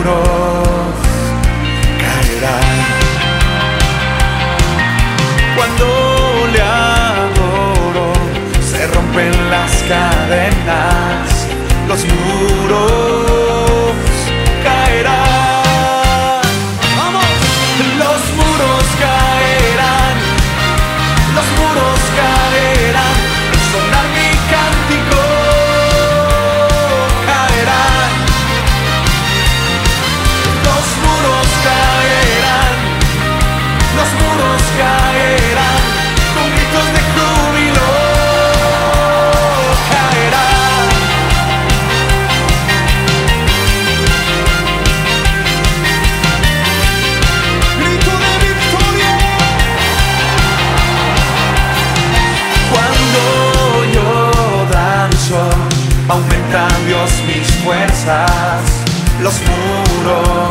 muros caerán. Cuando le adoro, se rompen las cadenas, los muros caerán. ¡Vamos! Los muros caerán, los muros caerán, al sonar mi cántico caerán. Los muros caerán, los muros caerán, con gritos de júbilo caerán. Grito de victoria. Cuando yo danzo, aumenta Dios mis fuerzas, los muros